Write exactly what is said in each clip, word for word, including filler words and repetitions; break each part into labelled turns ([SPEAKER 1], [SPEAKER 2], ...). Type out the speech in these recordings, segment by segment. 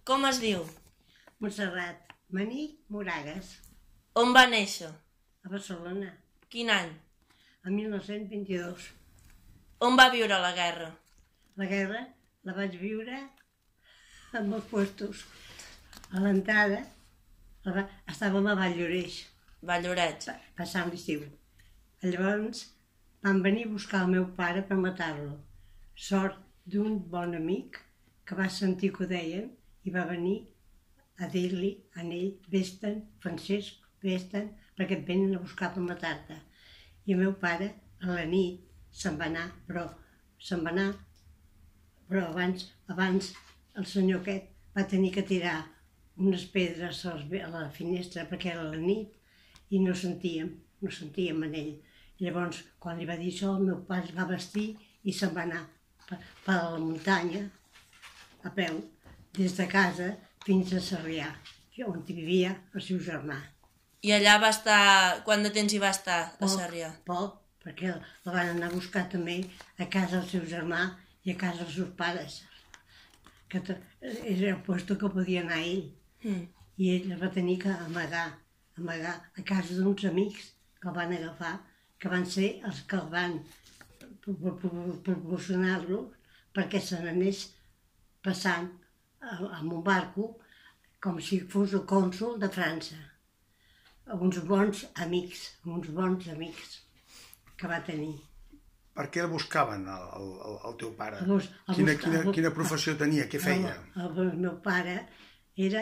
[SPEAKER 1] Com es diu?
[SPEAKER 2] Montserrat Maní Moragas.
[SPEAKER 1] On va néixer?
[SPEAKER 2] A Barcelona.
[SPEAKER 1] Quin any?
[SPEAKER 2] El mil nou-cents vint-i-dos.
[SPEAKER 1] On va viure la guerra?
[SPEAKER 2] La guerra la vaig viure en molts puestos. A l'entrada estàvem a Valldoreix.
[SPEAKER 1] Valldoreix.
[SPEAKER 2] Passant l'estiu. Llavors van venir a buscar el meu pare per matar-lo. Sort d'un bon amic que va sentir que ho deien i va venir a dir-li a ell, vés-te'n, Francesc, vés-te'n, perquè et venen a buscar per matar-te. I el meu pare, a la nit, se'n va anar, però se'n va anar, però abans, abans el senyor aquest va tenir que tirar unes pedres a la finestra perquè era la nit i no sentíem, no sentíem en ell. Llavors, quan li va dir això, el meu pare es va vestir i se'n va anar per, per la muntanya, a peu, des de casa fins a Sarrià, on vivia el seu germà.
[SPEAKER 1] I allà va estar... Quant de temps hi va estar, a Sarrià?
[SPEAKER 2] Poc, perquè la van anar a buscar també a casa del seu germà i a casa dels seus pares, que era el lloc que podia anar ell. Mm. I ell va tenir que amagar, amagar a casa d'uns amics que el van agafar, que van ser els que el van proporcionar-lo perquè se n'anés passant amb un barco com si fos el cònsol de França. Uns bons amics, uns bons amics que va tenir.
[SPEAKER 3] Per què el buscaven, el, el, el teu pare?
[SPEAKER 2] El, el
[SPEAKER 3] quina,
[SPEAKER 2] busca,
[SPEAKER 3] quina,
[SPEAKER 2] el,
[SPEAKER 3] quina professió tenia? Què feia?
[SPEAKER 2] El, el, el meu pare era,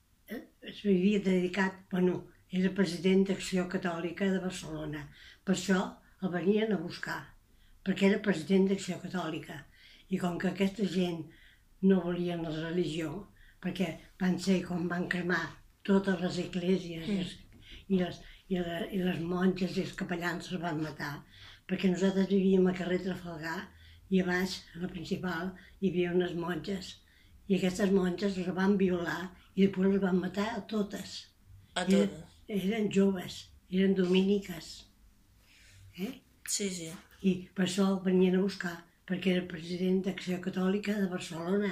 [SPEAKER 2] es havia dedicat, bueno, era president d'Acció Catòlica de Barcelona. Per això el venien a buscar, perquè era president d'Acció Catòlica. I com que aquesta gent no volien la religió, perquè van ser com van cremar totes les esglésies mm. i, les, i, les, i les monges i els capellans els van matar, perquè nosaltres vivíem a carrer Trafalgar i a baix, a la principal, hi havia unes monges. I aquestes monges les van violar i després les van matar a totes.
[SPEAKER 1] A totes?
[SPEAKER 2] Eren, eren joves, eren dominiques. Eh?
[SPEAKER 1] Sí, sí.
[SPEAKER 2] I per això el venien a buscar, perquè era president d'Acció Catòlica de Barcelona.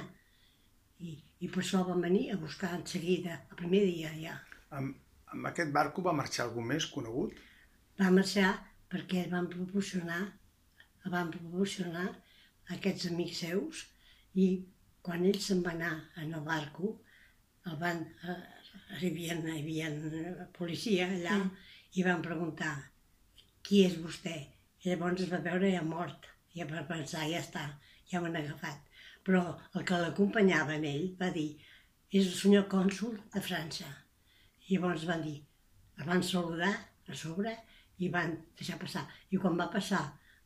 [SPEAKER 2] I, i per això van venir a buscar en seguida, el primer dia ja.
[SPEAKER 3] Amb, amb aquest barco va marxar algú més conegut?
[SPEAKER 2] Va marxar perquè el van proporcionar, el van proporcionar a aquests amics seus i quan ell se'n va anar en el barco, el van, eh, hi havia, hi havia policia allà mm. i van preguntar qui és vostè? I llavors es va veure ja mort, ja va pensar, ja està, ja m'han agafat. Però el que l'acompanyava en ell va dir, és el senyor cònsol de França. I llavors van dir, el van saludar a sobre i van deixar passar. I quan va passar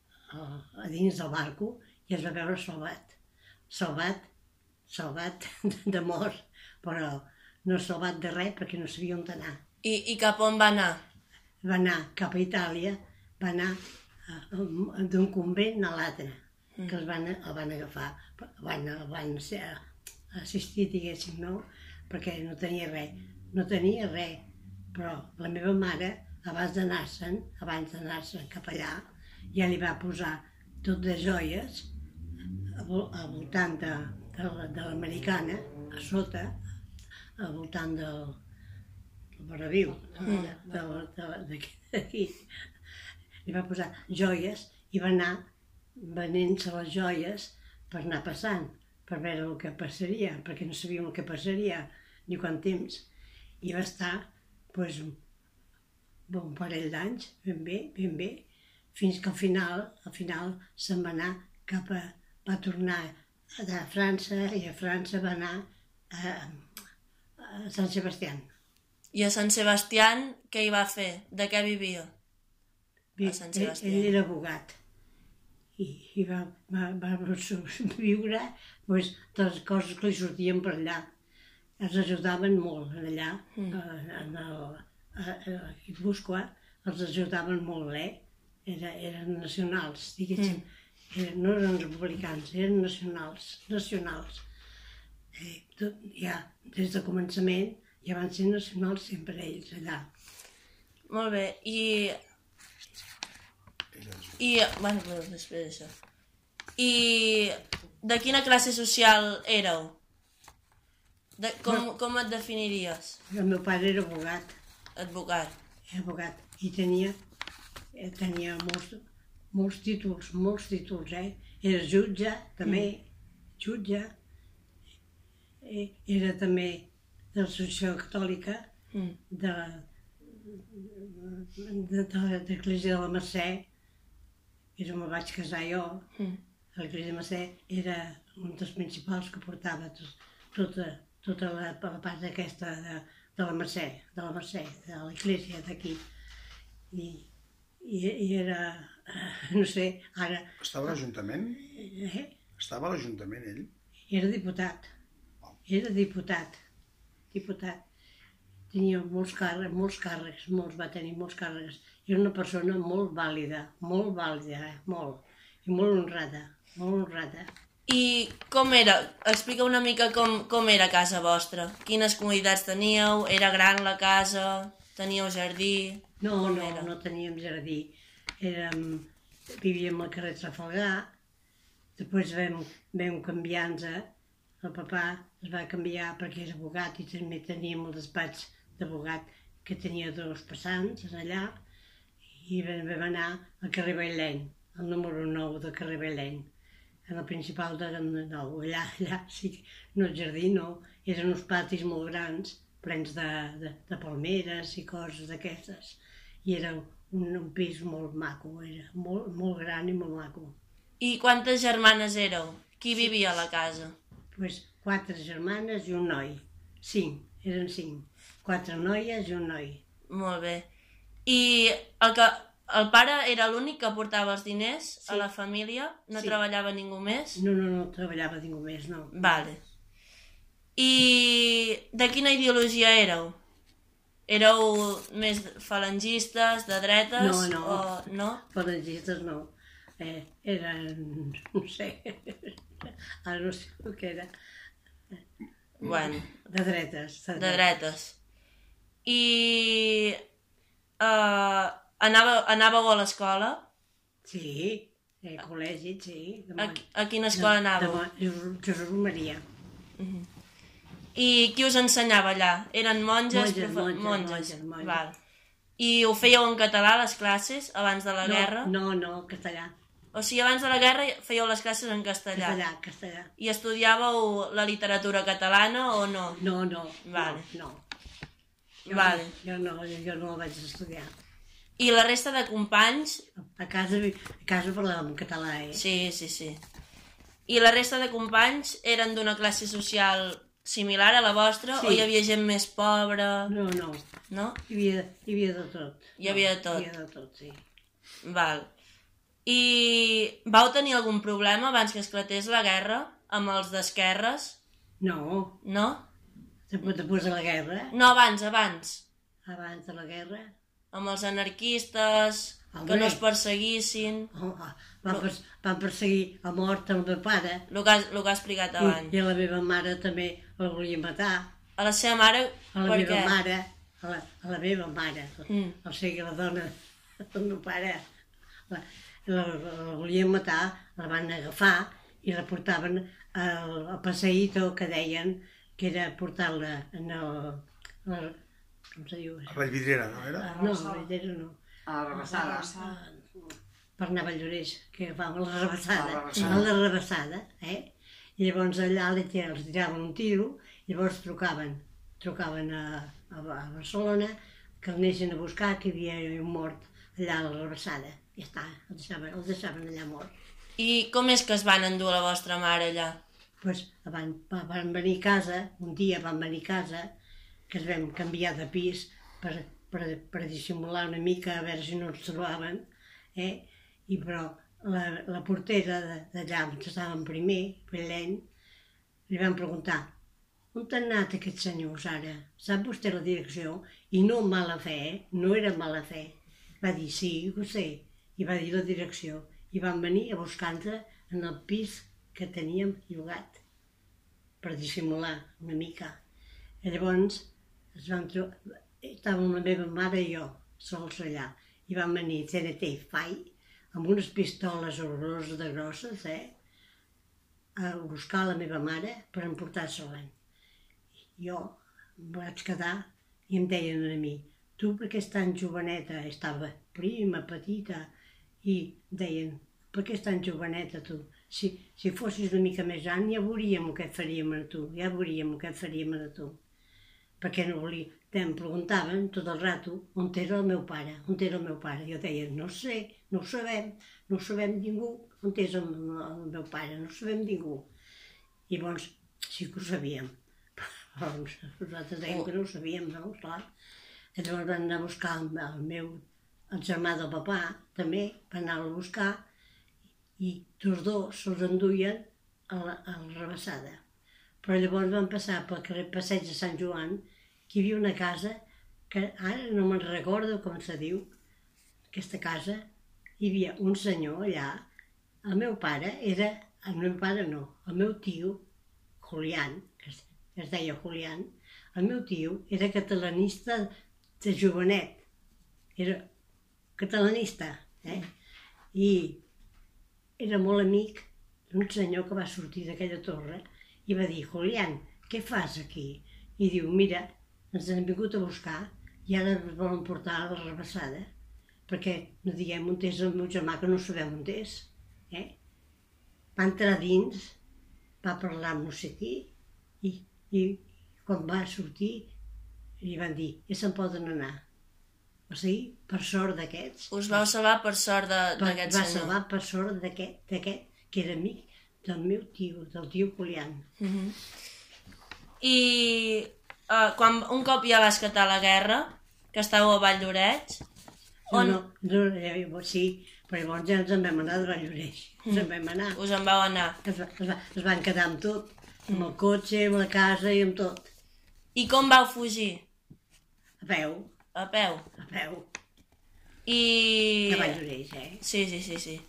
[SPEAKER 2] a dins del barco ja es va veure salvat. Salvat, salvat de mort, però no salvat de res perquè no sabia on anar.
[SPEAKER 1] I, i cap on va anar?
[SPEAKER 2] Va anar cap a Itàlia, va anar d'un convent a l'altre, que el van, el van agafar, van, el van ser assistir, diguéssim, no? Perquè no tenia res, no tenia res, però la meva mare, abans d'anar-se'n, abans d'anar-se'n cap allà, ja li va posar tot de joies al voltant de, de, de l'americana, a sota, al voltant del, del Barraviu, d'aquí. Li va posar joies i va anar venent-se les joies per anar passant, per veure el que passaria, perquè no sabíem el que passaria ni quant temps. I va estar pues, un parell d'anys, ben bé, ben bé, fins que al final, al final se'n va anar cap a... va tornar a França i a França va anar a, a Sant Sebastià.
[SPEAKER 1] I a Sant Sebastià què hi va fer? De què vivia? A Sant Sebastià.
[SPEAKER 2] Ell era abogat i, i va, va, va viure pues, de les coses que li sortien per allà. Els ajudaven molt allà, mm. en el, a, a Guipúscoa, els ajudaven molt, eh? Era, eren nacionals, diguéssim. Mm. Eren, no eren republicans, eren nacionals, nacionals. Eh, tot, ja, des del començament ja van ser nacionals sempre ells allà.
[SPEAKER 1] Molt bé, i... I, bueno, però després d'això. I de quina classe social éreu? De, com, com et definiries?
[SPEAKER 2] El meu pare era abogat,
[SPEAKER 1] Advocat.
[SPEAKER 2] era abogat, i tenia, eh, tenia molts, molts títols, molts títols, eh? Era jutge, també, jutge, eh, era també de l'Associació Catòlica,
[SPEAKER 1] Mm.
[SPEAKER 2] de, de, de l'Església de la Mercè, és on me vaig casar jo.
[SPEAKER 1] Mm.
[SPEAKER 2] L'Església de Mercè era un dels principals que portava tot, tota, tota la, la part aquesta de, de la Mercè, de la Mercè, de l'Església d'aquí. I, i, I era, no sé, ara...
[SPEAKER 3] Estava a l'Ajuntament?
[SPEAKER 2] Eh?
[SPEAKER 3] Estava a l'Ajuntament, ell?
[SPEAKER 2] Era diputat. Era diputat. Diputat. Tenia molts càrrecs, molts càrrecs, molts, va tenir molts càrrecs. Era una persona molt vàlida, molt vàlida, eh? Molt. I molt honrada, molt honrada.
[SPEAKER 1] I com era? Explica una mica com, com era casa vostra. Quines comoditats teníeu? Era gran la casa? Teníeu jardí?
[SPEAKER 2] No,
[SPEAKER 1] Com
[SPEAKER 2] no,
[SPEAKER 1] era?
[SPEAKER 2] no teníem jardí. Érem, vivíem al carrer Trafalgar, després vam, vam canviar-nos. El papà es va canviar perquè era abogat i també teníem el despatx d'abogat que tenia dos passants allà, i vam, vam anar al carrer Baileny, al número nou del carrer Baileny, en el principal de nou. Allà, allà sí, no el jardí, no, eren uns patis molt grans, plens de, de, de palmeres i coses d'aquestes, i era un, un pis molt maco, era molt, molt gran i molt maco.
[SPEAKER 1] I quantes germanes éreu? Qui vivia a la casa?
[SPEAKER 2] Pues, quatre germanes i un noi. Cinc, eren cinc. Quatre noies i un noi.
[SPEAKER 1] Molt bé. I el, que, el pare era l'únic que portava els diners
[SPEAKER 2] Sí.
[SPEAKER 1] a la família? No
[SPEAKER 2] Sí.
[SPEAKER 1] treballava ningú més?
[SPEAKER 2] No, no, no treballava ningú més, no.
[SPEAKER 1] Vale. I de quina ideologia éreu? Éreu més falangistes, de dretes?
[SPEAKER 2] No, no.
[SPEAKER 1] O no?
[SPEAKER 2] Falangistes no. Eh, eren, no sé, ara no sé el que era.
[SPEAKER 1] Bueno,
[SPEAKER 2] De dretes. De,
[SPEAKER 1] de dretes. I uh, anàveu, anàveu a l'escola?
[SPEAKER 2] Sí, eh, col·legi, sí. De
[SPEAKER 1] A,
[SPEAKER 2] mon-
[SPEAKER 1] a quina escola
[SPEAKER 2] de,
[SPEAKER 1] anàveu?
[SPEAKER 2] de, mon- Jesús Maria.
[SPEAKER 1] I qui us ensenyava allà? Eren monges?
[SPEAKER 2] Monges,
[SPEAKER 1] profe-
[SPEAKER 2] monges, monges, monges.
[SPEAKER 1] Val. I ho fèieu en català, les classes, abans de la
[SPEAKER 2] No,
[SPEAKER 1] guerra?
[SPEAKER 2] no, no, castellà.
[SPEAKER 1] O sigui, abans de la guerra fèieu les classes en castellà.
[SPEAKER 2] Castellà, castellà.
[SPEAKER 1] I estudiàveu la literatura catalana o no?
[SPEAKER 2] No, no,
[SPEAKER 1] Vale.
[SPEAKER 2] no, no. Jo,
[SPEAKER 1] Vale.
[SPEAKER 2] jo no, jo no la vaig estudiar.
[SPEAKER 1] I la resta de companys?
[SPEAKER 2] A casa, a casa parlàvem català, eh?
[SPEAKER 1] Sí, sí, sí. I la resta de companys eren d'una classe social similar a la vostra?
[SPEAKER 2] Sí.
[SPEAKER 1] O hi havia gent més pobra?
[SPEAKER 2] No, no,
[SPEAKER 1] No?
[SPEAKER 2] hi havia, hi havia de tot.
[SPEAKER 1] Hi havia de tot.
[SPEAKER 2] Hi havia de tot, sí.
[SPEAKER 1] Val. I vau tenir algun problema abans que esclatés la guerra amb els d'esquerres?
[SPEAKER 2] No,
[SPEAKER 1] No?
[SPEAKER 2] després, després de la guerra,
[SPEAKER 1] No, abans, abans.
[SPEAKER 2] abans de la guerra,
[SPEAKER 1] Amb els anarquistes, que
[SPEAKER 2] Home.
[SPEAKER 1] no es perseguissin,
[SPEAKER 2] oh, oh, van, pers van perseguir a mort el meu pare,
[SPEAKER 1] el que has, el que has explicat
[SPEAKER 2] i,
[SPEAKER 1] abans.
[SPEAKER 2] i a la meva mare també la volia matar.
[SPEAKER 1] A la seva mare,
[SPEAKER 2] A la
[SPEAKER 1] per
[SPEAKER 2] meva
[SPEAKER 1] què?
[SPEAKER 2] mare, a la, a la meva mare,
[SPEAKER 1] Mm.
[SPEAKER 2] o sigui, la dona del meu pare, la, la, la volien matar, la van agafar i la portaven al, al passeïto que deien que era portar-la en el, el... com se diu?
[SPEAKER 3] A Vallvidrera, no era?
[SPEAKER 2] No, a Vallvidrera no.
[SPEAKER 4] A la rebassada.
[SPEAKER 2] Per anar a Valldoreix, que agafàvem la rebassada,
[SPEAKER 4] La rebassada.
[SPEAKER 2] a la rebassada, eh? I llavors allà li tiraven, els tiraven un tiro, i llavors trucaven, trucaven a, a, a Barcelona, que el anessin a buscar, que hi havia un mort allà a la rebassada. I ja està, el deixaven, el deixaven allà mort.
[SPEAKER 1] I com és que es van endur la vostra mare allà?
[SPEAKER 2] Pues, van, van venir a casa, un dia van venir a casa, que es vam canviar de pis per, per, per dissimular una mica, a veure si no ens trobaven, eh? I però la, la portera de- d'allà on estàvem primer, Belleny, li van preguntar: on han anat aquests senyors ara? Sap vostè la direcció? I no mala fe, eh? No era mala fe. Va dir: sí, ho sé. I va dir la direcció. I van venir a buscar-nos en el pis que teníem llogat per dissimular una mica. I llavors es van trobar, estàvem la meva mare i jo sols allà, i van venir C N T Fai amb unes pistoles horroroses de grosses, eh, a buscar la meva mare per emportar-se-la. jo em vaig quedar i em deien a mi, tu perquè ets tan joveneta, estava prima, petita, i deien, per què ets tan joveneta tu? Si, si fossis una mica més gran ja veuríem què faríem a tu, ja veuríem què faríem a tu. Perquè no volia, em preguntaven tot el rato on era el meu pare, on era el meu pare. Jo deia, no sé, no ho sabem, no ho sabem ningú, on és el, el meu pare, no ho sabem ningú. I llavors sí que ho sabíem, però nosaltres dèiem que no ho sabíem, no? Clar. Llavors van anar a buscar el, el meu, el germà del papà, també, van anar-lo a buscar, i tots dos se'ls enduien a la, a la rebassada. Però llavors van passar pel carrer Passeig de Sant Joan, que hi havia una casa, que ara no me'n recordo com se diu, aquesta casa, hi havia un senyor allà, el meu pare era, el meu pare no, el meu tio, Julián, que es, es deia Julián, el meu tio era catalanista de jovenet, era catalanista, eh? I era molt amic d'un senyor que va sortir d'aquella torre i va dir, Julián, què fas aquí? I diu, mira, ens han vingut a buscar i ara ens volen portar a la rebassada, perquè no diguem on és el meu germà, que no sabem on és. Eh? Va entrar dins, va parlar amb no sé qui, i, i quan va sortir li van dir, ja se'n poden anar. O sigui, per sort d'aquests...
[SPEAKER 1] Us vau salvar per sort d'aquest senyor.
[SPEAKER 2] Va salvar per sort d'aquest, que era amic del meu tio, del tio Julián.
[SPEAKER 1] Uh -huh. I uh, quan un cop ja va esclatar la guerra, que estàveu a Valldoreix...
[SPEAKER 2] On... No, no, no, sí, però llavors ja ens en vam anar de Valldoreix. Ens en vam anar.
[SPEAKER 1] Us en vau anar.
[SPEAKER 2] Es, va, es, va, es van quedar amb tot, amb el cotxe, amb la casa i amb tot.
[SPEAKER 1] I com vau fugir?
[SPEAKER 2] A peu.
[SPEAKER 1] A peu?
[SPEAKER 2] A peu.
[SPEAKER 1] I...
[SPEAKER 2] A Valldoreix, eh?
[SPEAKER 1] Sí, sí, sí, sí.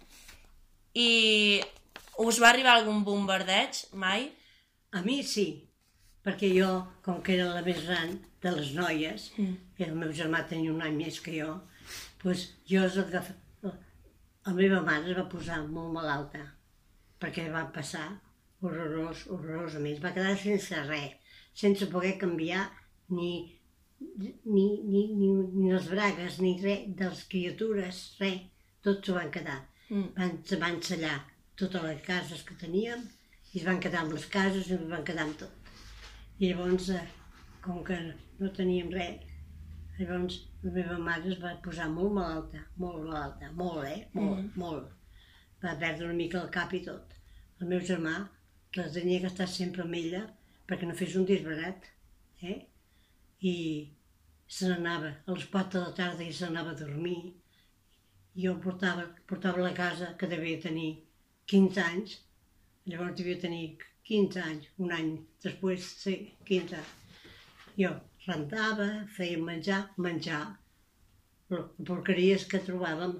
[SPEAKER 1] I us va arribar algun bombardeig, mai?
[SPEAKER 2] A mi sí, perquè jo, com que era la més gran de les noies, mm. i el meu germà tenia un any més que jo, doncs jo es agafa... La meva mare es va posar molt malalta, perquè va passar horrorós, horrorós a mi. Es va quedar sense res, sense poder canviar ni, ni, ni, ni, ni les bragues, ni res de les criatures, res. Tots s'ho van quedar. Mm. Van, se van sellar totes les cases que teníem i es van quedar amb les cases i es van quedar amb tot. I llavors, com que no teníem res, llavors la meva mare es va posar molt malalta, molt malalta, molt, eh? Molt, mm. molt. Va perdre una mica el cap i tot. El meu germà, que tenia que estar sempre amb ella perquè no fes un disbarat, eh? I se n'anava a les quatre de la tarda i se n'anava a dormir. Jo portava, portava la casa, que devia tenir quinze anys, llavors devia tenir quinze anys, un any després, sí, quinze anys. Jo rentava, feia menjar, menjar, porqueries que trobàvem,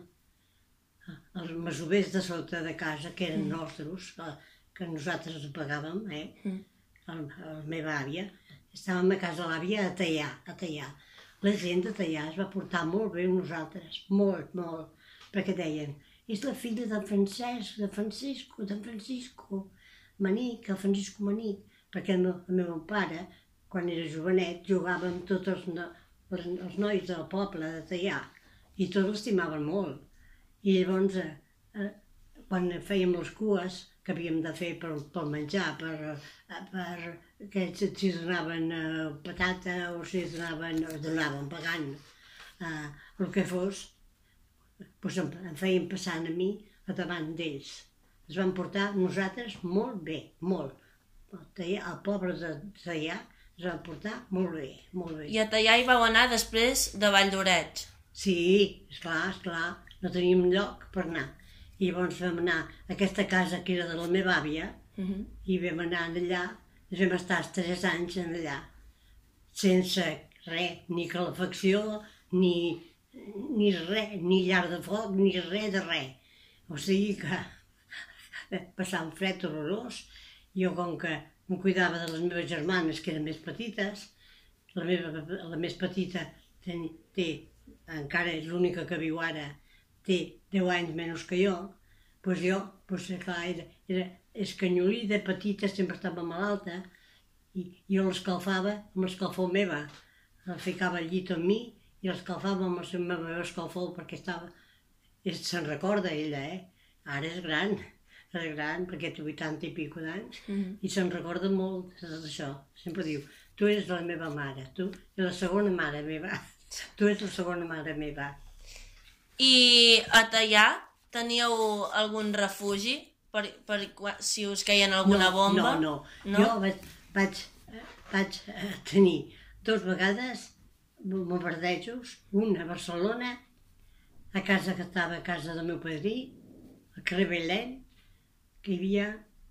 [SPEAKER 2] els masovers de sota de casa, que eren mm. nostres, que nosaltres pagàvem, eh? Mm. El, la meva àvia. Estàvem a casa de l'àvia a tallar, a tallar. La gent de tallar es va portar molt bé amb nosaltres, molt, molt, perquè deien, és la filla de Francesc, de Francisco, de Francisco Manic, el Francisco Manic, perquè el meu, el meu pare, quan era jovenet, jugava amb tots els, no, els, els nois del poble de tallar, i tots l'estimaven molt. I llavors, eh, quan fèiem les cues que havíem de fer per, per menjar, per, per que si donaven eh, patata o si donaven, o donaven pagant, eh, el que fos, doncs em, em feien passant a mi a davant d'ells. Es van portar nosaltres molt bé, molt. El poble de Tallar es van portar molt bé, molt bé.
[SPEAKER 1] I a Tallar hi vau anar després de Valldoreix?
[SPEAKER 2] Sí, esclar, esclar, no teníem lloc per anar. I llavors vam anar a aquesta casa que era de la meva àvia, uh -huh. i vam anar allà, ens vam estar tres anys allà, sense res, ni calefacció, ni, ni res, ni llar de foc, ni res de res. O sigui que passar un fred horrorós. Jo, com que em cuidava de les meves germanes, que eren més petites, la, meva, la més petita ten, té, encara és l'única que viu ara, té deu anys menys que jo, doncs jo, doncs, clar, era, era escanyolida, petita, sempre estava malalta, i jo l'escalfava amb l'escalfor meva. La ficava al llit amb mi i l'escalfava amb el meu escalfor perquè estava... Se'n recorda ella, eh? Ara és gran, és gran perquè té vuitanta i pico d'anys i se'n recorda molt d'això. Sempre diu, tu eres la meva mare, tu ets la segona mare meva, tu ets la segona mare meva.
[SPEAKER 1] I a Teià teníeu algun refugi per, per si us queien alguna bomba?
[SPEAKER 2] No, no, no. Jo vaig, vaig, vaig tenir dos vegades bombardejos, un a Barcelona, a casa que estava a casa del meu padrí, al carrer Belleny, que hi havia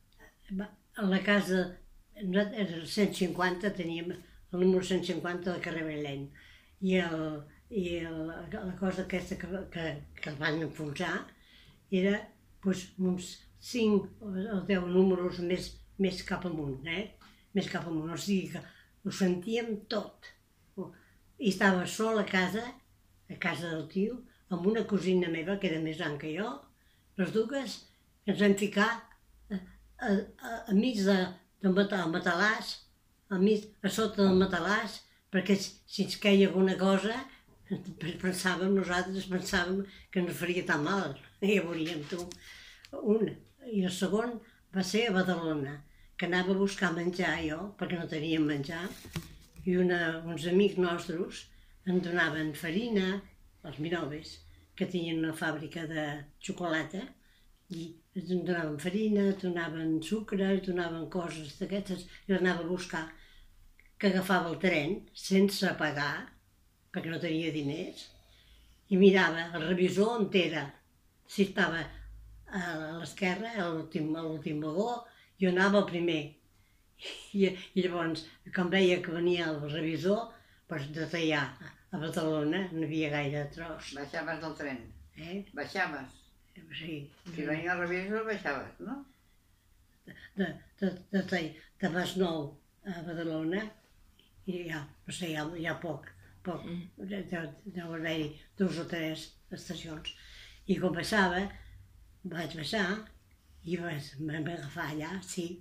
[SPEAKER 2] a la casa, era el cent cinquanta, teníem el número cent cinquanta del carrer Belleny, i, el, i el, la cosa aquesta que, que, que el van enfonsar era doncs, uns cinc o deu números més, més cap amunt, eh? Més cap amunt, o sigui que ho sentíem tot. I estava sol a casa, a casa del tio, amb una cosina meva, que era més gran que jo, les dues, ens vam ficar a, a, a, a mig de, de matalàs, a, mig, a sota del matalàs, perquè si ens queia alguna cosa, pensàvem, nosaltres pensàvem que no faria tan mal, ja veuríem tu. Un, i el segon va ser a Badalona, que anava a buscar menjar jo, perquè no teníem menjar, i una, uns amics nostres em donaven farina, els Minoves, que tenien una fàbrica de xocolata, i ens donaven farina, donaven sucre, donaven coses d'aquestes, i les anava a buscar, que agafava el tren sense pagar, perquè no tenia diners, i mirava el revisor on era, si estava a l'esquerra, a l'últim vagó, jo anava al primer. I, i llavors, quan veia que venia el revisor, doncs de Teià a Badalona no hi havia gaire tros.
[SPEAKER 4] Baixaves del tren?
[SPEAKER 2] Eh?
[SPEAKER 4] Baixaves?
[SPEAKER 2] Sí.
[SPEAKER 4] Si venia el revisor, baixaves, no?
[SPEAKER 2] De, de, de, de, de Masnou a Badalona, i ja, no sé, hi ha, hi ha poc, poc, deu haver-hi dues o tres estacions. I quan baixava, vaig baixar i vam agafar allà, sí,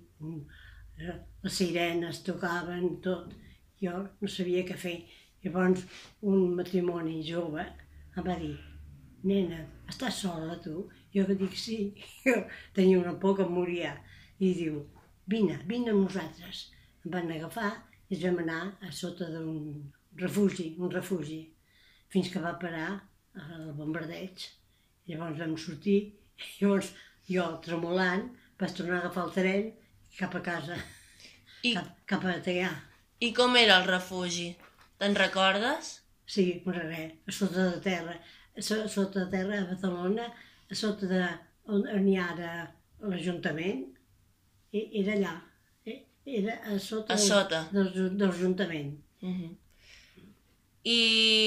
[SPEAKER 2] les sirenes tocaven tot, jo no sabia què fer. Llavors un matrimoni jove em va dir, nena, estàs sola tu? Jo que dic sí, jo tenia una por que em moria. I diu, vine, vine amb nosaltres. Em van agafar i ens vam anar a sota d'un refugi, un refugi, fins que va parar el bombardeig. Llavors vam sortir, llavors jo tremolant vaig tornar a agafar el tren cap a casa,
[SPEAKER 1] I,
[SPEAKER 2] cap, cap a Teià.
[SPEAKER 1] I com era el refugi? Te'n recordes?
[SPEAKER 2] Sí, però res, a sota de terra, a sota de terra a Barcelona, a sota de on hi ha ara l'Ajuntament, era allà, era a sota,
[SPEAKER 1] a sota.
[SPEAKER 2] Del, del, de l'Ajuntament.
[SPEAKER 1] Uh -huh. I...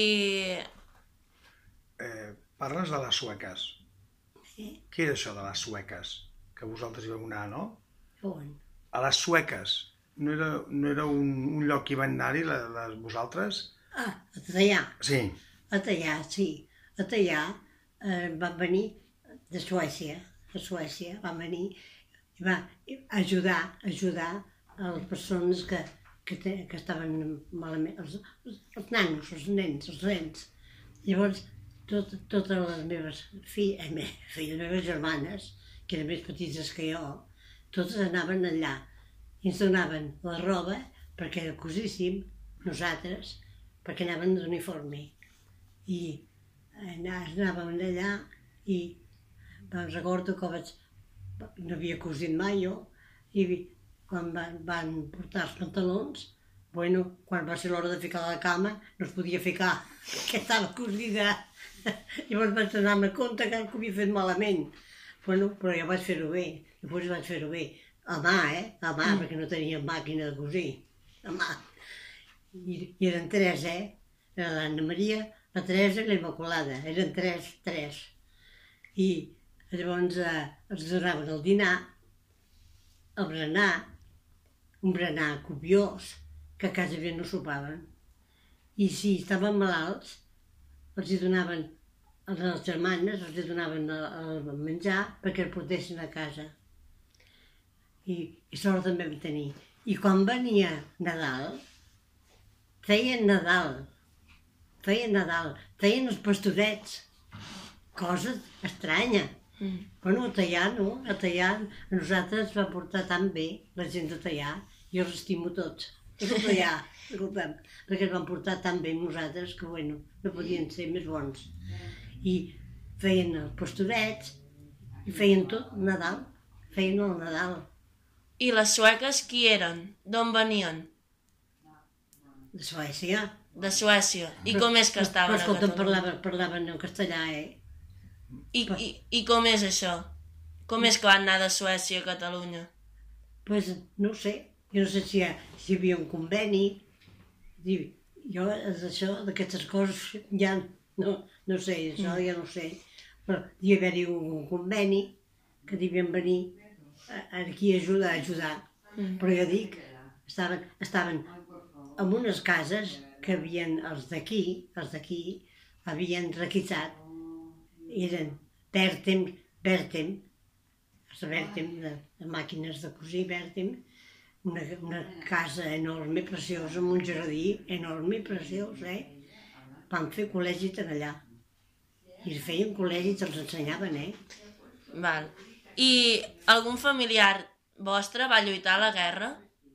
[SPEAKER 3] Eh, parles de les sueques.
[SPEAKER 2] Eh?
[SPEAKER 3] Què era això de les sueques? Que vosaltres hi vau anar, no?
[SPEAKER 2] On?
[SPEAKER 3] A les sueques. No era, no era un, un lloc que hi van anar-hi, vosaltres?
[SPEAKER 2] Ah, a Teià.
[SPEAKER 3] Sí.
[SPEAKER 2] A Teià, sí. A Teià eh, van venir de Suècia, de Suècia, van venir i va ajudar, ajudar a les persones que, que, te, que estaven malament, els, els, els nanos, els nens, els nens. Llavors, tot, totes les meves filles, eh, filles, les meves germanes, que eren més petites que jo, totes anaven allà. I ens donaven la roba perquè la cosíssim nosaltres, perquè anaven d'uniforme. I anàvem allà i em recordo que vaig, no havia cosit mai jo, i quan van, van portar els pantalons, bueno, quan va ser l'hora de ficar a la cama, no es podia ficar, que estava cosida. Llavors vaig donar-me compte que ho havia fet malament. Bueno, però jo vaig fer-ho bé, després vaig fer-ho bé. A mà, eh? A mà, mm. perquè no tenia màquina de cosir. A mà. I, i eren tres, eh? L'Anna Maria, la Teresa i la Immaculada. Eren tres, tres. I llavors eh, els donaven el dinar, el berenar, un berenar copiós, que a casa bé no sopaven. I si estaven malalts, els hi donaven, a les germanes, els hi donaven el, el menjar perquè el portessin a casa. I, i sort també vam tenir. I quan venia Nadal, feien Nadal, feien Nadal, feien els pastorets, cosa estranya.
[SPEAKER 1] Mm.
[SPEAKER 2] Bueno, a Teià, no? A Teià, a nosaltres ens va portar tan bé, la gent de Teià, jo els estimo tots. Els de Teià, escolta'm, perquè ens van portar tan bé amb nosaltres que, bueno, no podien ser més bons. I feien els pastorets, i feien tot, Nadal, feien el Nadal.
[SPEAKER 1] I les sueques qui eren? D'on venien?
[SPEAKER 2] De Suècia.
[SPEAKER 1] De Suècia. I com és que estaven
[SPEAKER 2] Però,
[SPEAKER 1] a
[SPEAKER 2] escolta,
[SPEAKER 1] Catalunya?
[SPEAKER 2] parlaven, parlaven en castellà, eh?
[SPEAKER 1] I, i, I com és això? Com és que van anar de Suècia a Catalunya?
[SPEAKER 2] Pues no ho sé, jo no sé si hi, ha, si hi havia un conveni. Diu, jo això, d'aquestes coses, ja no, no sé, això ja no ho sé. Però devia haver-hi un conveni que devien venir aquí a ajudar, a ajudar.
[SPEAKER 1] Mm.
[SPEAKER 2] Però jo dic, estaven, estaven en unes cases que havien, els d'aquí, els d'aquí, havien requisat. Eren Bèrtem, Bèrtem, els Bèrtem, de, de màquines de cosir, Bèrtem, una, una casa enorme, preciosa, amb un jardí enorme, preciós, eh? Van fer col·legi allà. I feien col·legi i els ensenyaven, eh?
[SPEAKER 1] Val. I algun familiar vostre va lluitar a la guerra?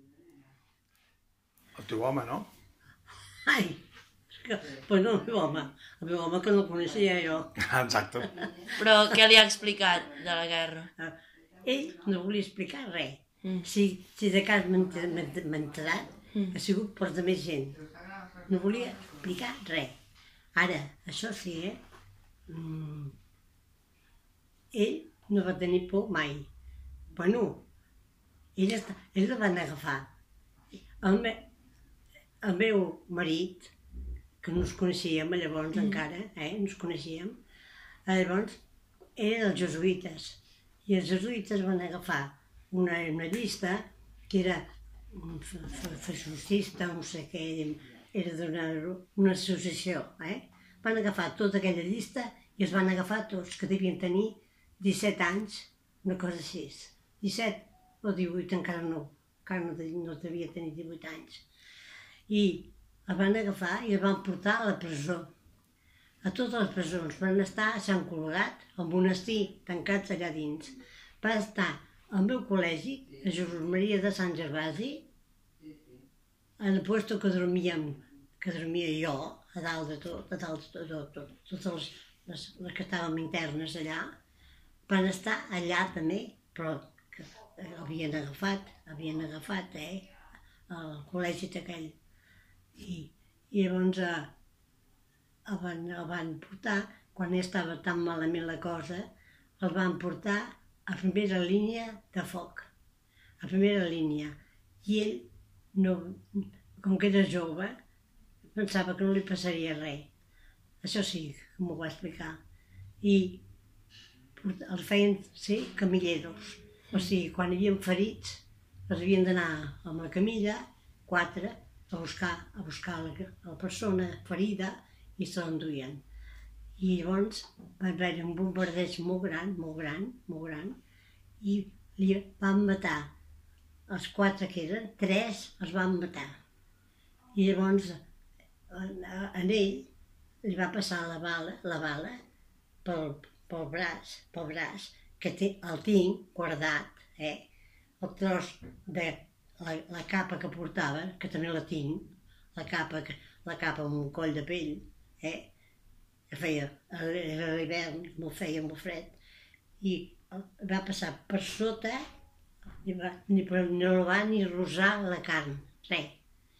[SPEAKER 3] El teu home, no?
[SPEAKER 2] Ai, pues no, el meu home, el meu home que no el coneixia jo.
[SPEAKER 3] Exacte.
[SPEAKER 1] Però què li ha explicat de la guerra?
[SPEAKER 2] Ell no volia explicar res.
[SPEAKER 1] Mm.
[SPEAKER 2] Si, si de cas m'he enter- m'he enter- m'he enterat, ha sigut per de més gent. No volia explicar res. Ara, això sí, eh? Mm. Ell no va tenir por mai. Bueno, ell, està, ell la van agafar. El, me, el meu marit, que no ens coneixíem llavors mm. encara, eh? no ens coneixíem, llavors eren els jesuïtes. I els jesuïtes van agafar una, una llista que era un feixocista, no sé què, era d'una una associació. Eh? Van agafar tota aquella llista i es van agafar tots, que devien tenir disset anys, una cosa així. disset o divuit, encara no, encara no, no devia tenir divuit anys. I el van agafar i el van portar a la presó. A totes les presons. Van estar a Sant Colgat, al monestir, tancats allà dins. Va estar al meu col·legi, a Jesús Maria de Sant Gervasi, en el puesto que dormíem, que dormia jo, a dalt de tot, a dalt de tot, tot, totes les, les, les que estàvem internes allà, van estar allà també, però que havien agafat, havien agafat, eh, el col·legi aquell. I, i llavors eh, el, van, el van portar, quan estava tan malament la cosa, el van portar a primera línia de foc, a primera línia. I ell, no, com que era jove, pensava que no li passaria res. Això sí, que m'ho va explicar. I els feien ser camilleros. O sigui, quan hi havia ferits, els havien d'anar amb la camilla, quatre, a buscar, a buscar la, la persona ferida i se l'enduien. I llavors va haver un bombardeig molt gran, molt gran, molt gran, i li van matar els quatre que eren, tres els van matar. I llavors en ell li va passar la bala, la bala pel, pel braç, pel braç, que té, el tinc guardat, eh? El tros de la, la capa que portava, que també la tinc, la capa, la capa amb un coll de pell, eh? Que feia, era l'hivern, molt feia, molt fred, i va passar per sota, i va, ni, no va ni rosar la carn, res.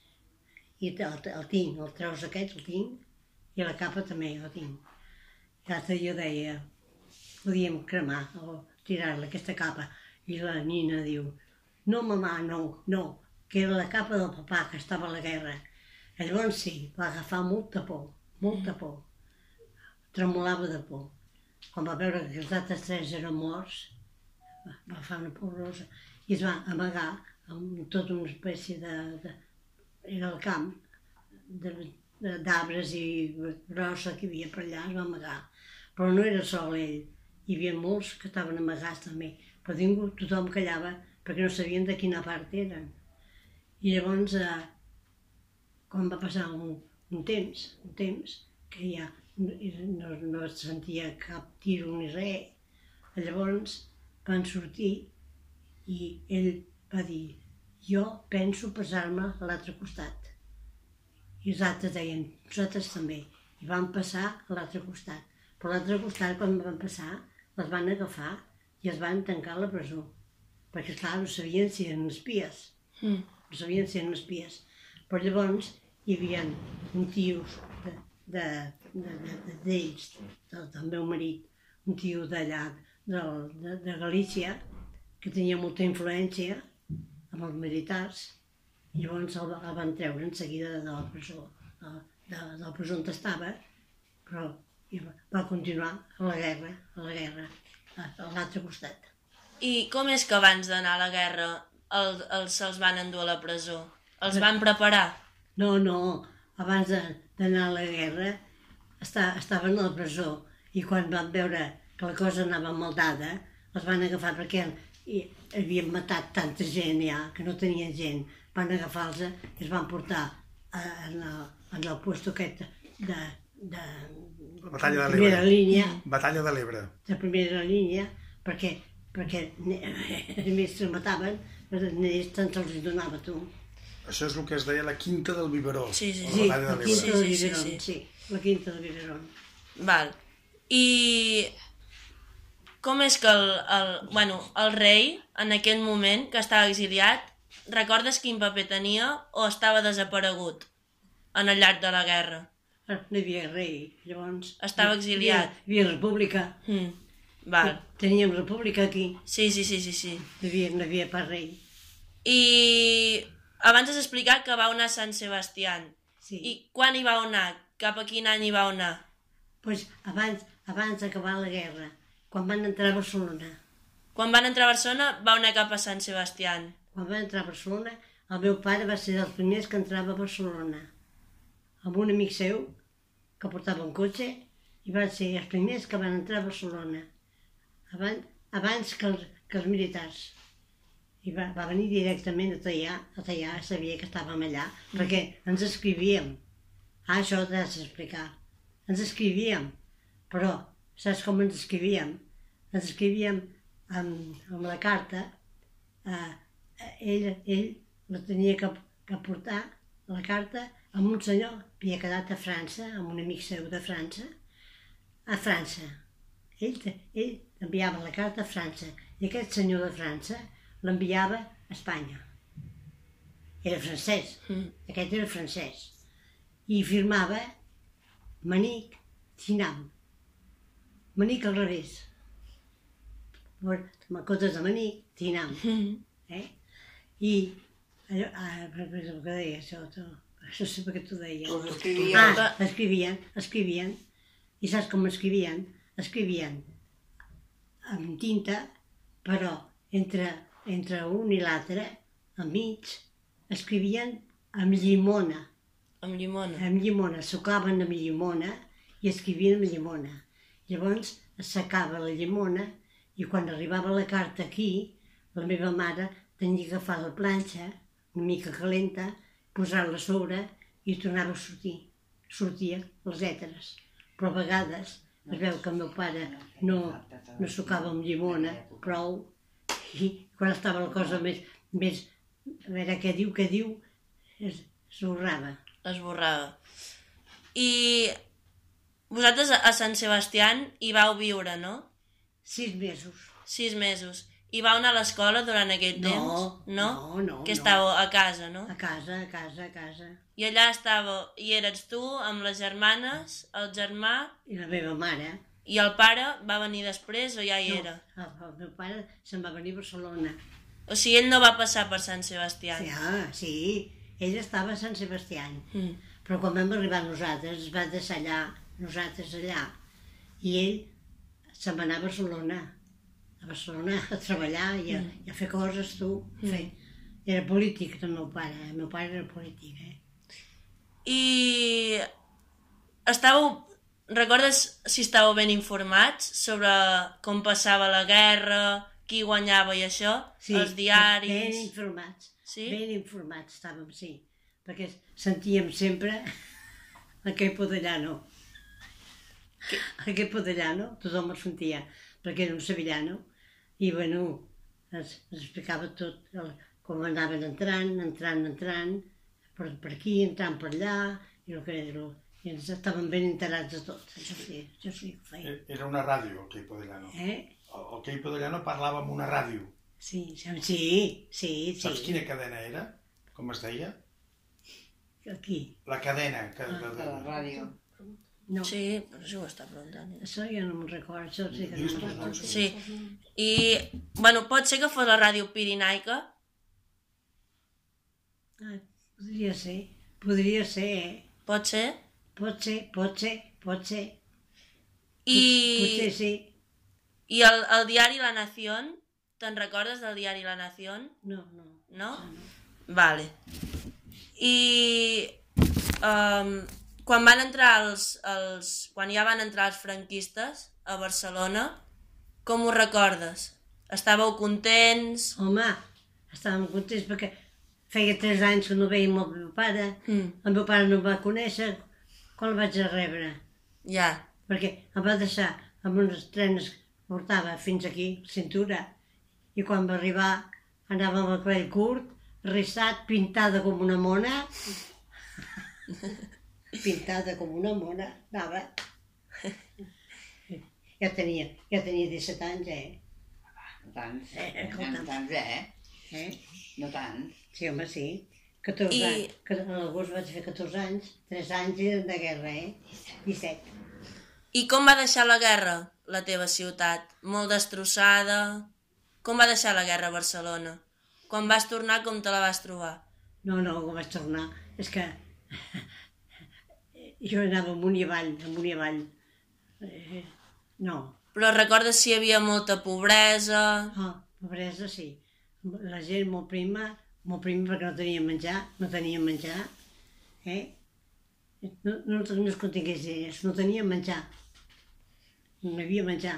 [SPEAKER 2] I el, el tinc, el tros aquest el tinc, i la capa també la tinc. I l'altre jo deia, podíem cremar o tirar-la, aquesta capa. I la nina diu, no mamà, no, no, que era la capa del papà que estava a la guerra. Llavors sí, va agafar molta por, molta por. Tremolava de por. Quan va veure que els altres tres eren morts, va agafar una por rosa i es va amagar amb tota una espècie de... de era el camp d'arbres i brossa que hi havia per allà, es va amagar. Però no era sol ell, hi havia molts que estaven amagats també, però ningú, tothom callava perquè no sabien de quina part eren. I llavors, eh, quan va passar un, un temps, un temps, que ja no, no es sentia cap tiro ni res, llavors van sortir i ell va dir, jo penso passar-me a l'altre costat. I els altres deien, nosaltres també. I van passar a l'altre costat. Però a l'altre costat, quan van passar, les van agafar i es van tancar a la presó. Perquè, esclar, no sabien si eren espies.
[SPEAKER 1] Mm.
[SPEAKER 2] No sabien si eren espies. Però llavors hi havia un tio d'ells, de, de, de, de, del, del meu marit, un tio d'allà, de, de, de Galícia, que tenia molta influència amb els militars, i llavors el, el van treure en seguida de la presó, de, de, de la presó on estava, però va continuar a la guerra, a la guerra, a, a l'altre costat.
[SPEAKER 1] I com és que abans d'anar a la guerra el, el, se'ls van endur a la presó? Els van preparar?
[SPEAKER 2] No, no, abans d'anar a la guerra està, estaven a la presó i quan van veure que la cosa anava maldada, els van agafar perquè i havien matat tanta gent ja, que no tenien gent, van agafar-los i es van portar a, en, el, en el puesto aquest de, de,
[SPEAKER 3] La batalla de
[SPEAKER 2] primera
[SPEAKER 3] l'Ebre.
[SPEAKER 2] línia,
[SPEAKER 3] Batalla de l'Ebre.
[SPEAKER 2] de primera línia, perquè, perquè a més se mataven, ells tant se'ls donava tu.
[SPEAKER 3] Això és el que es deia la quinta del biberó.
[SPEAKER 1] Sí, sí,
[SPEAKER 3] la
[SPEAKER 2] Sí,
[SPEAKER 3] batalla
[SPEAKER 2] la
[SPEAKER 3] de
[SPEAKER 2] quinta
[SPEAKER 3] l'Ebre.
[SPEAKER 2] del
[SPEAKER 1] Sí, sí, sí,
[SPEAKER 2] biberón,
[SPEAKER 1] sí.
[SPEAKER 2] sí, la quinta del biberón.
[SPEAKER 1] Val. I com és que el, el, bueno, el rei, en aquell moment que estava exiliat, recordes quin paper tenia o estava desaparegut en el llarg de la guerra?
[SPEAKER 2] No hi havia rei, llavors...
[SPEAKER 1] Estava exiliat.
[SPEAKER 2] Hi havia, hi havia república.
[SPEAKER 1] Mm. Val.
[SPEAKER 2] Teníem república aquí.
[SPEAKER 1] Sí, sí, sí, sí, sí.
[SPEAKER 2] No hi havia, no hi havia pas rei.
[SPEAKER 1] I abans has explicat que va anar a Sant Sebastián.
[SPEAKER 2] Sí.
[SPEAKER 1] I quan hi va anar? Cap a quin any hi va anar?
[SPEAKER 2] Pues abans, abans d'acabar la guerra, quan van entrar a Barcelona.
[SPEAKER 1] Quan van entrar a Barcelona va anar cap a Sant Sebastián.
[SPEAKER 2] Quan van entrar a Barcelona, el meu pare va ser dels primers que entrava a Barcelona. Amb un amic seu, que portava un cotxe, i van ser els primers que van entrar a Barcelona. Abans, abans que, els, que els militars. I va, va venir directament a tallar, a tallar, sabia que estàvem allà, mm. perquè ens escrivíem. Ah, això t'has d'explicar. Ens escrivíem, però saps com ens escrivíem? Ens escrivíem amb, amb la carta, eh, ell, ell la tenia que, que portar, la carta, amb un senyor que havia quedat a França, amb un amic seu de França, a França. Ell, ell enviava la carta a França i aquest senyor de França l'enviava a Espanya. Era francès,
[SPEAKER 1] Mm.
[SPEAKER 2] aquest era francès. I firmava Manic Tinam. Manic al revés. En comptes de Manic, Tinam.
[SPEAKER 1] Mm.
[SPEAKER 2] Eh? I allò, ah, per exemple, què deia això? Tu? Això sé per què t'ho deia.
[SPEAKER 4] Els escrivia.
[SPEAKER 2] Ah, escrivien, escrivien. I saps com escrivien? Escrivien amb tinta, però entre, entre un i l'altre, enmig, escrivien amb llimona.
[SPEAKER 1] Amb llimona.
[SPEAKER 2] Amb llimona, sucaven amb llimona i escrivien amb llimona. Llavors es secava la llimona i quan arribava la carta aquí, la meva mare tenia que agafar la planxa, una mica calenta, posar-la a sobre i tornava a sortir. Sortia les lletres. Però a vegades es veu que el meu pare no, no sucava amb llimona prou i quan estava la cosa més, més a veure què diu, què diu, es esborrava.
[SPEAKER 1] Esborrava. I vosaltres a Sant Sebastián hi vau viure, no?
[SPEAKER 2] Sis mesos.
[SPEAKER 1] Sis mesos. I vau anar a l'escola durant aquell
[SPEAKER 2] No,
[SPEAKER 1] temps?
[SPEAKER 2] no, no,
[SPEAKER 1] Que
[SPEAKER 2] no.
[SPEAKER 1] estàveu a casa, no?
[SPEAKER 2] A casa, a casa, a casa.
[SPEAKER 1] I allà estàveu, i eres tu amb les germanes, el germà,
[SPEAKER 2] I la meva mare...
[SPEAKER 1] i el pare va venir després o ja hi
[SPEAKER 2] No,
[SPEAKER 1] era?
[SPEAKER 2] el, el meu pare se'n va venir a Barcelona.
[SPEAKER 1] O sigui, ell no va passar per Sant Sebastián.
[SPEAKER 2] Sí, ah, sí, ell estava a Sant Sebastián.
[SPEAKER 1] Mm.
[SPEAKER 2] Però quan vam arribar nosaltres, es va deixar allà, nosaltres allà, i ell se'n va anar a Barcelona, a Barcelona a treballar i a,
[SPEAKER 1] Mm.
[SPEAKER 2] i a fer coses, tu. Mm. Fer. Era polític, el meu pare, el meu pare era polític, eh?
[SPEAKER 1] I estàveu, recordes si estàveu ben informats sobre com passava la guerra, qui guanyava i això? Els
[SPEAKER 2] Ben
[SPEAKER 1] diaris?
[SPEAKER 2] informats.
[SPEAKER 1] Sí?
[SPEAKER 2] Ben informats estàvem, sí. Perquè sentíem sempre aquell Podellano. Que... Aquell Podellano, tothom el sentia, perquè era un sevillano. I, bueno, es, es explicava tot, el, com anaven entrant, entrant, entrant, per, per aquí, entrant per allà, i el que era... I ens estàvem ben enterats de tot. Això sí, això sí que ho feia.
[SPEAKER 3] Era una ràdio, el Quei Podellano.
[SPEAKER 2] Eh?
[SPEAKER 3] El, el Quei Podellano parlava amb una ràdio.
[SPEAKER 2] Sí, sí, sí, sí.
[SPEAKER 3] Saps quina cadena era? Com es deia?
[SPEAKER 2] Aquí.
[SPEAKER 3] La cadena. Que,
[SPEAKER 4] De
[SPEAKER 3] de,
[SPEAKER 4] la ràdio.
[SPEAKER 2] No,
[SPEAKER 1] Sí, però això ho està preguntant. eh?
[SPEAKER 2] això jo no me'n recordo, això sí que no
[SPEAKER 3] Dius
[SPEAKER 2] me'n
[SPEAKER 3] tu, no?
[SPEAKER 2] recordo.
[SPEAKER 1] Sí. I, bueno, pot ser que fos la ràdio pirinaica?
[SPEAKER 2] Ah, podria ser, podria ser, eh?
[SPEAKER 1] Pot ser?
[SPEAKER 2] Pot ser, pot ser, pot ser.
[SPEAKER 1] I,
[SPEAKER 2] Potser sí.
[SPEAKER 1] i el, el diari La Nación, te'n recordes del diari La Nación?
[SPEAKER 2] No, no.
[SPEAKER 1] No?
[SPEAKER 2] això no.
[SPEAKER 1] Vale. I um, quan van entrar els, els... quan ja van entrar els franquistes a Barcelona, com ho recordes? Estàveu contents?
[SPEAKER 2] Home, estàvem contents perquè feia tres anys que no veiem el meu pare.
[SPEAKER 1] Mm.
[SPEAKER 2] El meu pare no em va conèixer. Quan el vaig a rebre?
[SPEAKER 1] Ja.
[SPEAKER 2] Perquè em va deixar amb unes trenes que portava fins aquí, cintura, i quan va arribar anava amb el cabell curt, rissat, pintada com una mona, pintada com una mona, anava. Ja tenia, ja tenia disset anys, eh?
[SPEAKER 4] No tants.
[SPEAKER 2] Eh,
[SPEAKER 4] No tants, eh?
[SPEAKER 2] eh?
[SPEAKER 4] No tants.
[SPEAKER 2] Sí, home, sí. catorze
[SPEAKER 1] I-
[SPEAKER 2] anys. Que en l'agost vaig fer catorze anys, tres anys eren de guerra, eh? disset.
[SPEAKER 1] I com va deixar la guerra la teva ciutat? Molt destrossada? Com va deixar la guerra a Barcelona? Quan vas tornar, com te la vas trobar?
[SPEAKER 2] No, no, quan vaig tornar, és que jo anava amunt i avall, amunt i avall. Eh, no,
[SPEAKER 1] Però recordes si hi havia molta pobresa?
[SPEAKER 2] ah, pobresa sí. La gent molt prima, molt prima perquè no tenia menjar, no tenia menjar, eh? No, no, no es que tingués diners, no tenia menjar. No hi havia menjar.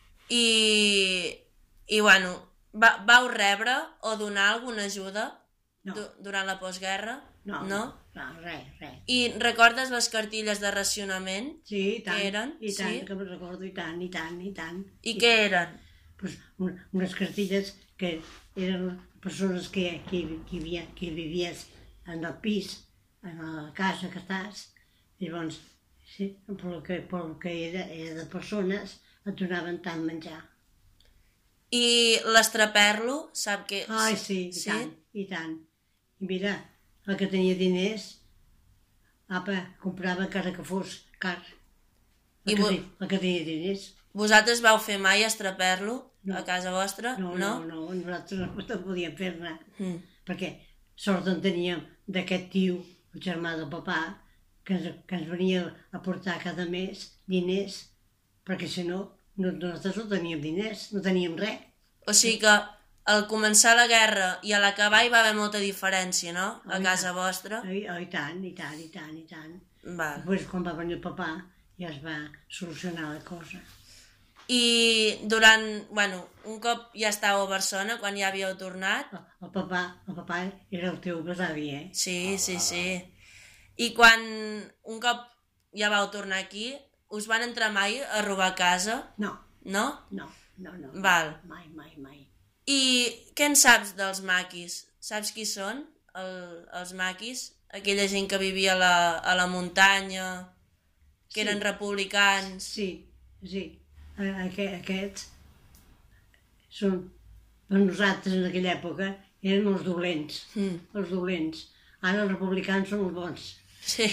[SPEAKER 1] I, i bueno, va, vau rebre o donar alguna ajuda
[SPEAKER 2] No.
[SPEAKER 1] du durant la postguerra?
[SPEAKER 2] No,
[SPEAKER 1] no?
[SPEAKER 2] no, res, res.
[SPEAKER 1] I recordes les cartilles de racionament?
[SPEAKER 2] Sí, i tant,
[SPEAKER 1] Què eren?
[SPEAKER 2] i tant,
[SPEAKER 1] Sí?
[SPEAKER 2] que me'n recordo, i tant, i tant, i tant.
[SPEAKER 1] I què eren?
[SPEAKER 2] Pues, un, unes cartilles que eren persones que, que, que, havia, que vivies en el pis, en la casa que estàs, i llavors, sí, pel que, pel que era, era de persones, et donaven tant menjar.
[SPEAKER 1] I l'estraperlo, sap que...
[SPEAKER 2] Ai, sí, i
[SPEAKER 1] sí?
[SPEAKER 2] tant, i tant. I mira, el que tenia diners, apa, comprava encara que fos car. El,
[SPEAKER 1] I
[SPEAKER 2] que,
[SPEAKER 1] vo-
[SPEAKER 2] te- el que tenia diners.
[SPEAKER 1] Vosaltres vau fer mai estraperlo
[SPEAKER 2] No.
[SPEAKER 1] a casa vostra?
[SPEAKER 2] No, no, no, nosaltres no, no podíem fer-ne.
[SPEAKER 1] Mm.
[SPEAKER 2] Perquè sort en teníem d'aquest tio, el germà del papà, que ens, que ens venia a portar cada mes diners, perquè si no, no nosaltres no teníem diners, no teníem res.
[SPEAKER 1] O sigui que al començar la guerra i a l'acabar hi va haver molta diferència, no? A
[SPEAKER 2] Oh, i
[SPEAKER 1] casa
[SPEAKER 2] tant.
[SPEAKER 1] vostra.
[SPEAKER 2] Oh, i, oh, i tant, i tant, i tant, i tant.
[SPEAKER 1] Val.
[SPEAKER 2] Després, quan va venir el papà, ja es va solucionar la cosa.
[SPEAKER 1] I durant, bueno, un cop ja estàveu a Barcelona, quan ja havíeu tornat,
[SPEAKER 2] El, el papà, el papà era el teu besavi, eh?
[SPEAKER 1] sí, sí, sí. I quan un cop ja vau tornar aquí, us van entrar mai a robar casa,
[SPEAKER 2] No,
[SPEAKER 1] no?
[SPEAKER 2] no, no, no.
[SPEAKER 1] Val.
[SPEAKER 2] Mai, mai, mai.
[SPEAKER 1] I què en saps dels maquis? Saps qui són, el, els maquis? Aquella gent que vivia a la, a la muntanya, que
[SPEAKER 2] Sí.
[SPEAKER 1] eren republicans...
[SPEAKER 2] Sí, sí. Aqu aquests són, per nosaltres en aquella època, eren els dolents,
[SPEAKER 1] Mm.
[SPEAKER 2] els dolents. Ara els republicans són els bons.
[SPEAKER 1] Sí.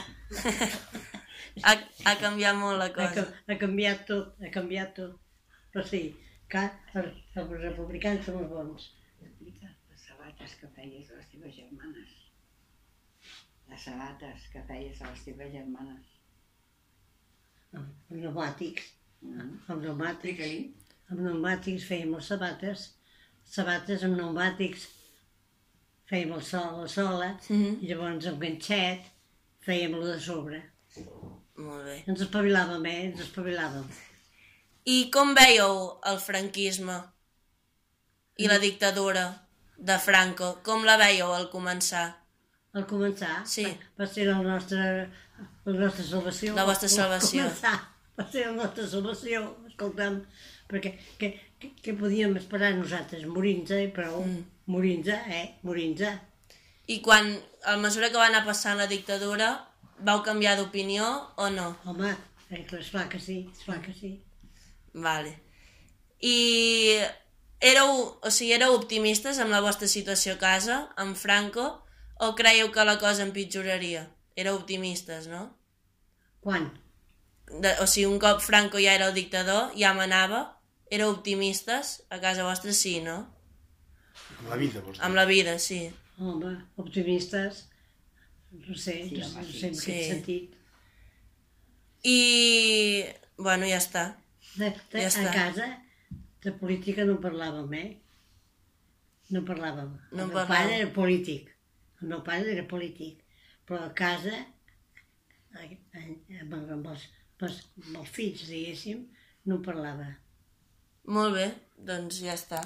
[SPEAKER 1] ha, ha canviat molt la
[SPEAKER 2] Ha,
[SPEAKER 1] cosa.
[SPEAKER 2] ca- ha canviat tot, ha canviat tot. Però sí, que els, els republicans són els bons.
[SPEAKER 4] Explica les sabates que feies a les teves germanes. Les sabates que feies a les teves germanes.
[SPEAKER 2] Amb pneumàtics,
[SPEAKER 4] Mm.
[SPEAKER 2] amb pneumàtics.
[SPEAKER 4] Explica-li.
[SPEAKER 2] Amb pneumàtics fèiem les sabates, sabates amb pneumàtics fèiem el sol, la sola,
[SPEAKER 1] Mhm.
[SPEAKER 2] i llavors amb ganxet fèiem-lo de sobre.
[SPEAKER 1] Molt bé.
[SPEAKER 2] Ens espavilàvem, eh? Ens espavilàvem.
[SPEAKER 1] I com veieu el franquisme i la dictadura? de Franco. Com la veieu al començar?
[SPEAKER 2] Al començar,
[SPEAKER 1] Sí.
[SPEAKER 2] va, va ser la nostra, la nostra salvació.
[SPEAKER 1] La vostra salvació.
[SPEAKER 2] Al començar, va ser la nostra salvació, escolta'm, perquè què, què, què podíem esperar nosaltres? Morir-nos, eh, però mm. morir-nos, eh, morir-nos.
[SPEAKER 1] I quan, a mesura que va anar passant la dictadura, vau canviar d'opinió o no?
[SPEAKER 2] Home, eh, esclar que sí, esclar que sí.
[SPEAKER 1] Vale. I éreu, o sigui, éreu optimistes amb la vostra situació a casa, amb Franco, o creieu que la cosa empitjoraria? Éreu optimistes, no?
[SPEAKER 2] Quan?
[SPEAKER 1] De, o sigui, un cop Franco ja era el dictador, ja manava, éreu optimistes? A casa vostra sí, no?
[SPEAKER 3] Amb la vida, vols dir?
[SPEAKER 1] Amb la vida, sí.
[SPEAKER 2] Home, optimistes, no sé,
[SPEAKER 4] Sí,
[SPEAKER 2] no,
[SPEAKER 4] home,
[SPEAKER 2] no
[SPEAKER 4] sí.
[SPEAKER 2] sé en
[SPEAKER 1] Sí.
[SPEAKER 2] quin sentit.
[SPEAKER 1] I, bueno, ja està.
[SPEAKER 2] De, de,
[SPEAKER 1] Ja està.
[SPEAKER 2] a casa, de política no parlàvem, eh? No parlàvem.
[SPEAKER 1] No
[SPEAKER 2] el meu
[SPEAKER 1] parlàvem.
[SPEAKER 2] pare era polític. El meu pare era polític. Però a casa, amb, amb, els, amb els fills, diguéssim, no parlava.
[SPEAKER 1] Molt bé, doncs ja està.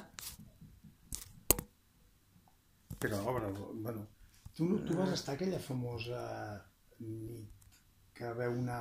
[SPEAKER 3] Però, bueno, bueno tu, tu vas estar aquella famosa nit que veu una